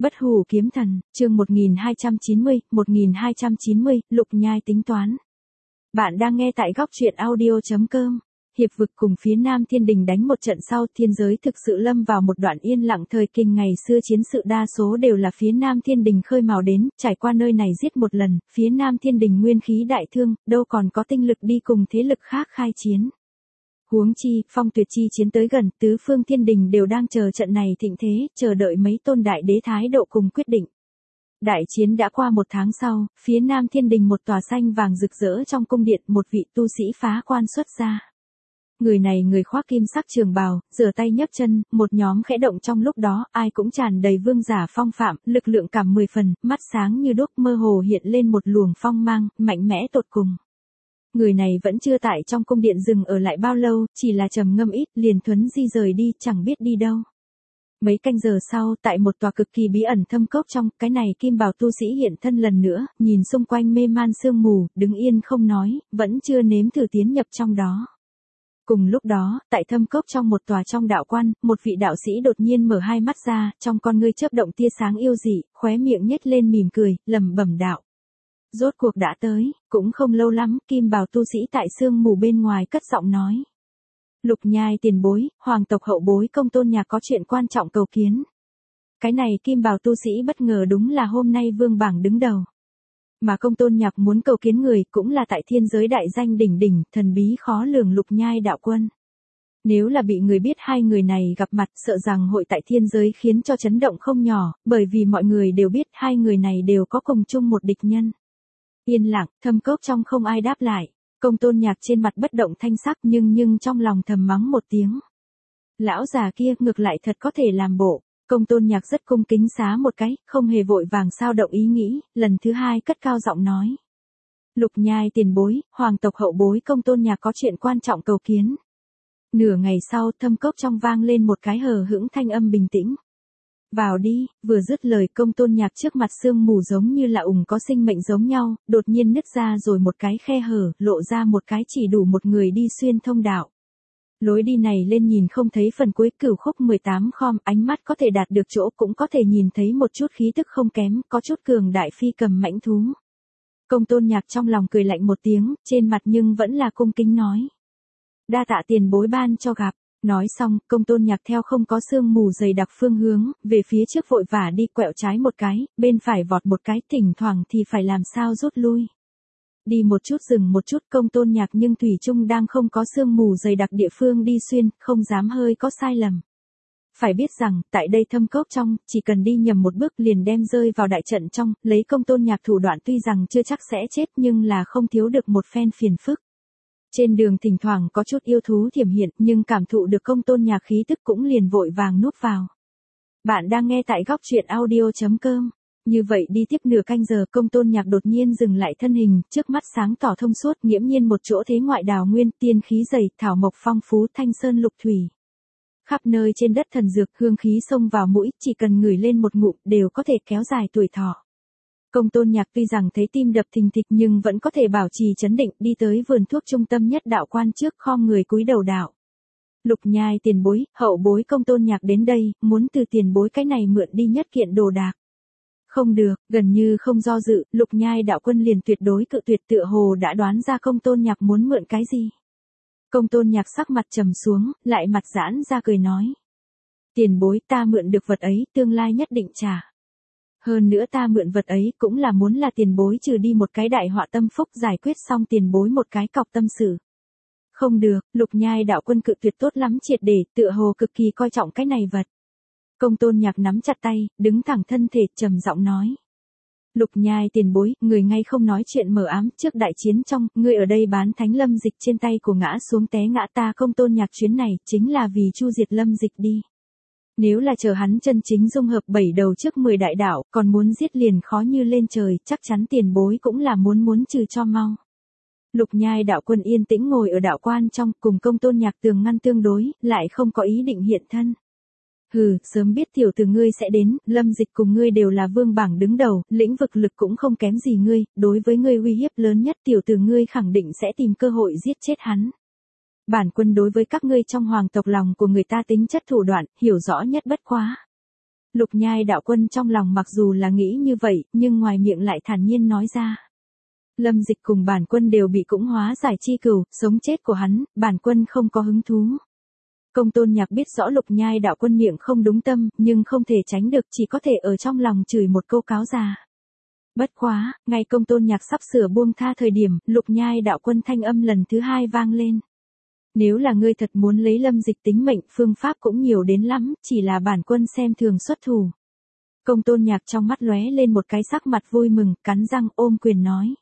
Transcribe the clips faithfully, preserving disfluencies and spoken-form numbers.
Bất hủ kiếm thần, chương một nghìn hai trăm chín mươi, một nghìn hai trăm chín mươi, Lục Nhai tính toán. Bạn đang nghe tại góc truyện audio chấm com. Hiệp vực cùng phía Nam Thiên Đình đánh một trận sau, thiên giới thực sự lâm vào một đoạn yên lặng thời kinh ngày xưa chiến sự đa số đều là phía Nam Thiên Đình khơi mào đến, trải qua nơi này giết một lần, phía Nam Thiên Đình nguyên khí đại thương, đâu còn có tinh lực đi cùng thế lực khác khai chiến. Huống chi, Phong Tuyệt chi chiến tới gần, tứ phương thiên đình đều đang chờ trận này thịnh thế, chờ đợi mấy tôn đại đế thái độ cùng quyết định. Đại chiến đã qua một tháng sau, phía Nam Thiên Đình một tòa xanh vàng rực rỡ trong cung điện, một vị tu sĩ phá quan xuất ra. Người này người khoác kim sắc trường bào, rửa tay nhấc chân, một nhóm khẽ động trong lúc đó, ai cũng tràn đầy vương giả phong phạm, lực lượng cảm mười phần, mắt sáng như đuốc, mơ hồ hiện lên một luồng phong mang, mạnh mẽ tột cùng. Người này vẫn chưa tại trong cung điện dừng ở lại bao lâu, chỉ là trầm ngâm ít, liền thuấn di rời đi, chẳng biết đi đâu. Mấy canh giờ sau, tại một tòa cực kỳ bí ẩn thâm cốc trong, cái này kim bào tu sĩ hiện thân lần nữa, nhìn xung quanh mê man sương mù, đứng yên không nói, vẫn chưa nếm thử tiến nhập trong đó. Cùng lúc đó, tại thâm cốc trong một tòa trong đạo quan, một vị đạo sĩ đột nhiên mở hai mắt ra, trong con ngươi chớp động tia sáng yêu dị, khóe miệng nhếch lên mỉm cười, lẩm bẩm đạo. Rốt cuộc đã tới, cũng không lâu lắm, kim bào tu sĩ tại sương mù bên ngoài cất giọng nói. Lục Nhai tiền bối, hoàng tộc hậu bối Công Tôn Nhạc có chuyện quan trọng cầu kiến. Cái này kim bào tu sĩ bất ngờ đúng là hôm nay vương bảng đứng đầu. Mà Công Tôn Nhạc muốn cầu kiến người cũng là tại thiên giới đại danh đỉnh đỉnh, thần bí khó lường Lục Nhai đạo quân. Nếu là bị người biết hai người này gặp mặt, sợ rằng hội tại thiên giới khiến cho chấn động không nhỏ, bởi vì mọi người đều biết hai người này đều có cùng chung một địch nhân. Yên lặng, thâm cốc trong không ai đáp lại, Công Tôn Nhạc trên mặt bất động thanh sắc nhưng nhưng trong lòng thầm mắng một tiếng. Lão già kia ngược lại thật có thể làm bộ, Công Tôn Nhạc rất cung kính xá một cái, không hề vội vàng sao động ý nghĩ, lần thứ hai cất cao giọng nói. Lục Nhai tiền bối, hoàng tộc hậu bối Công Tôn Nhạc có chuyện quan trọng cầu kiến. Nửa ngày sau thâm cốc trong vang lên một cái hờ hững thanh âm bình tĩnh. Vào đi, vừa dứt lời Công Tôn Nhạc trước mặt sương mù giống như là ủng có sinh mệnh giống nhau, đột nhiên nứt ra rồi một cái khe hở, lộ ra một cái chỉ đủ một người đi xuyên thông đạo. Lối đi này lên nhìn không thấy phần cuối cửu khúc mười tám khom, ánh mắt có thể đạt được chỗ cũng có thể nhìn thấy một chút khí tức không kém, có chút cường đại phi cầm mãnh thú. Công Tôn Nhạc trong lòng cười lạnh một tiếng, trên mặt nhưng vẫn là cung kính nói. Đa tạ tiền bối ban cho gặp. Nói xong, Công Tôn Nhạc theo không có sương mù dày đặc phương hướng, về phía trước vội vã đi quẹo trái một cái, bên phải vọt một cái, thỉnh thoảng thì phải làm sao rút lui. Đi một chút dừng một chút Công Tôn Nhạc nhưng thủy chung đang không có sương mù dày đặc địa phương đi xuyên, không dám hơi có sai lầm. Phải biết rằng, tại đây thâm cốc trong, chỉ cần đi nhầm một bước liền đem rơi vào đại trận trong, lấy Công Tôn Nhạc thủ đoạn tuy rằng chưa chắc sẽ chết nhưng là không thiếu được một phen phiền phức. Trên đường thỉnh thoảng có chút yêu thú thiểm hiện nhưng cảm thụ được Công Tôn Nhạc khí tức cũng liền vội vàng núp vào. Bạn đang nghe tại góc truyện audio chấm com. Như vậy đi tiếp nửa canh giờ Công Tôn Nhạc đột nhiên dừng lại thân hình, trước mắt sáng tỏ thông suốt nghiễm nhiên một chỗ thế ngoại đào nguyên, tiên khí dày, thảo mộc phong phú, thanh sơn lục thủy. Khắp nơi trên đất thần dược hương khí xông vào mũi, chỉ cần ngửi lên một ngụm đều có thể kéo dài tuổi thọ. Công Tôn Nhạc tuy rằng thấy tim đập thình thịch nhưng vẫn có thể bảo trì trấn định, đi tới vườn thuốc trung tâm nhất đạo quan trước khom người cúi đầu đạo. Lục Nhai tiền bối, hậu bối Công Tôn Nhạc đến đây, muốn từ tiền bối cái này mượn đi nhất kiện đồ đạc. Không được, gần như không do dự, Lục Nhai đạo quân liền tuyệt đối cự tuyệt, tựa hồ đã đoán ra Công Tôn Nhạc muốn mượn cái gì. Công Tôn Nhạc sắc mặt trầm xuống, lại mặt giãn ra cười nói. Tiền bối ta mượn được vật ấy, tương lai nhất định trả. Hơn nữa ta mượn vật ấy cũng là muốn là tiền bối trừ đi một cái đại họa tâm phúc, giải quyết xong tiền bối một cái cọc tâm sự. Không được, Lục Nhai đạo quân cự tuyệt tốt lắm triệt để, tựa hồ cực kỳ coi trọng cái này vật. Công Tôn Nhạc nắm chặt tay, đứng thẳng thân thể, trầm giọng nói. Lục Nhai tiền bối, người ngay không nói chuyện mờ ám, trước đại chiến trong, người ở đây bán thánh lâm dịch trên tay của ngã xuống té ngã ta Công Tôn Nhạc chuyến này, chính là vì chu diệt lâm dịch đi. Nếu là chờ hắn chân chính dung hợp bảy đầu trước mười đại đạo, còn muốn giết liền khó như lên trời, chắc chắn tiền bối cũng là muốn muốn trừ cho mau. Lục Nhai đạo quân yên tĩnh ngồi ở đạo quan trong, cùng Công Tôn Nhạc tường ngăn tương đối, lại không có ý định hiện thân. Hừ, sớm biết tiểu tử ngươi sẽ đến, lâm dịch cùng ngươi đều là vương bảng đứng đầu, lĩnh vực lực cũng không kém gì ngươi, đối với ngươi uy hiếp lớn nhất tiểu tử ngươi khẳng định sẽ tìm cơ hội giết chết hắn. Bản quân đối với các ngươi trong hoàng tộc lòng của người ta tính chất thủ đoạn, hiểu rõ nhất bất quá. Lục Nhai đạo quân trong lòng mặc dù là nghĩ như vậy, nhưng ngoài miệng lại thản nhiên nói ra. Lâm Dịch cùng bản quân đều bị cũng hóa giải chi cửu, sống chết của hắn, bản quân không có hứng thú. Công Tôn Nhạc biết rõ Lục Nhai đạo quân miệng không đúng tâm, nhưng không thể tránh được, chỉ có thể ở trong lòng chửi một câu cáo già. Bất quá, ngay Công Tôn Nhạc sắp sửa buông tha thời điểm, Lục Nhai đạo quân thanh âm lần thứ hai vang lên. Nếu là ngươi thật muốn lấy Lâm Dịch tính mệnh, phương pháp cũng nhiều đến lắm, chỉ là bản quân xem thường xuất thủ. Công Tôn Nhạc trong mắt lóe lên một cái sắc mặt vui mừng, cắn răng ôm quyền nói.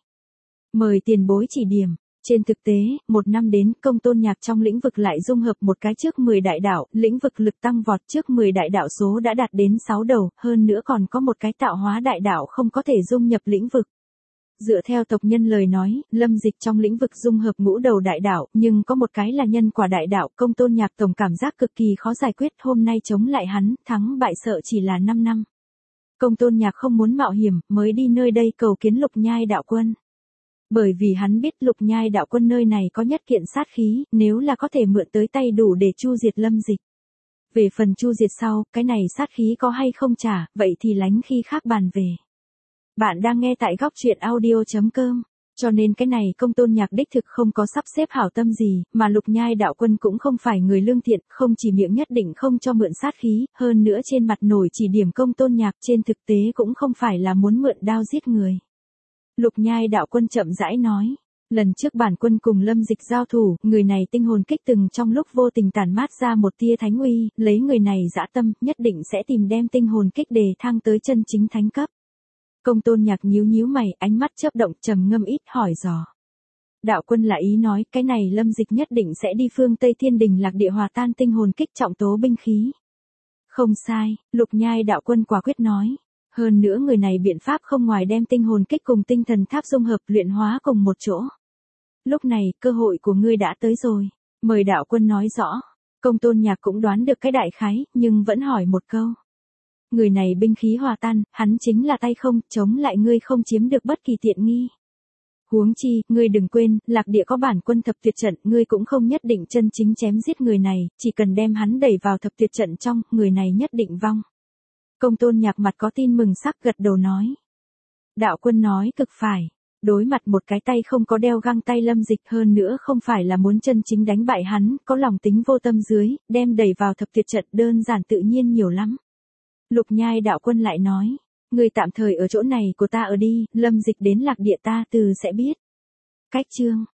Mời tiền bối chỉ điểm. Trên thực tế, một năm đến, Công Tôn Nhạc trong lĩnh vực lại dung hợp một cái trước mười đại đạo, lĩnh vực lực tăng vọt trước mười đại đạo số đã đạt đến sáu đầu, hơn nữa còn có một cái tạo hóa đại đạo không có thể dung nhập lĩnh vực. Dựa theo tộc nhân lời nói, Lâm Dịch trong lĩnh vực dung hợp ngũ đầu đại đạo, nhưng có một cái là nhân quả đại đạo, Công Tôn Nhạc tổng cảm giác cực kỳ khó giải quyết, hôm nay chống lại hắn, thắng bại sợ chỉ là năm năm. Công Tôn Nhạc không muốn mạo hiểm, mới đi nơi đây cầu kiến Lục Nhai đạo quân. Bởi vì hắn biết Lục Nhai đạo quân nơi này có nhất kiện sát khí, nếu là có thể mượn tới tay đủ để chu diệt Lâm Dịch. Về phần chu diệt sau, cái này sát khí có hay không trả, vậy thì lánh khi khác bàn về. Bạn đang nghe tại góc truyện audio chấm com, cho nên cái này Công Tôn Nhạc đích thực không có sắp xếp hảo tâm gì, mà Lục Nhai đạo quân cũng không phải người lương thiện, không chỉ miệng nhất định không cho mượn sát khí, hơn nữa trên mặt nổi chỉ điểm Công Tôn Nhạc, trên thực tế cũng không phải là muốn mượn đao giết người. Lục Nhai đạo quân chậm rãi nói, lần trước bản quân cùng Lâm Dịch giao thủ, người này tinh hồn kích từng trong lúc vô tình tản mát ra một tia thánh uy, lấy người này dã tâm, nhất định sẽ tìm đem tinh hồn kích đề thăng tới chân chính thánh cấp. Công Tôn Nhạc nhíu nhíu mày, ánh mắt chớp động, trầm ngâm ít hỏi dò. Đạo quân là ý nói, cái này Lâm Dịch nhất định sẽ đi phương Tây Thiên Đình lạc địa hòa tan tinh hồn kích trọng tố binh khí. Không sai, Lục Nhai đạo quân quả quyết nói. Hơn nữa người này biện pháp không ngoài đem tinh hồn kích cùng tinh thần tháp dung hợp luyện hóa cùng một chỗ. Lúc này, cơ hội của ngươi đã tới rồi. Mời đạo quân nói rõ. Công Tôn Nhạc cũng đoán được cái đại khái, nhưng vẫn hỏi một câu. Người này binh khí hòa tan, hắn chính là tay không, chống lại ngươi không chiếm được bất kỳ tiện nghi. Huống chi, ngươi đừng quên, lạc địa có bản quân thập tuyệt trận, ngươi cũng không nhất định chân chính chém giết người này, chỉ cần đem hắn đẩy vào thập tuyệt trận trong, người này nhất định vong. Công Tôn Nhạc mặt có tin mừng sắc gật đầu nói. Đạo quân nói cực phải. Đối mặt một cái tay không có đeo găng tay Lâm Dịch, hơn nữa không phải là muốn chân chính đánh bại hắn, có lòng tính vô tâm dưới, đem đẩy vào thập tuyệt trận đơn giản tự nhiên nhiều lắm. Lục Nhai đạo quân lại nói, người tạm thời ở chỗ này của ta ở đi, Lâm Dịch đến lạc địa ta từ sẽ biết. Cách chương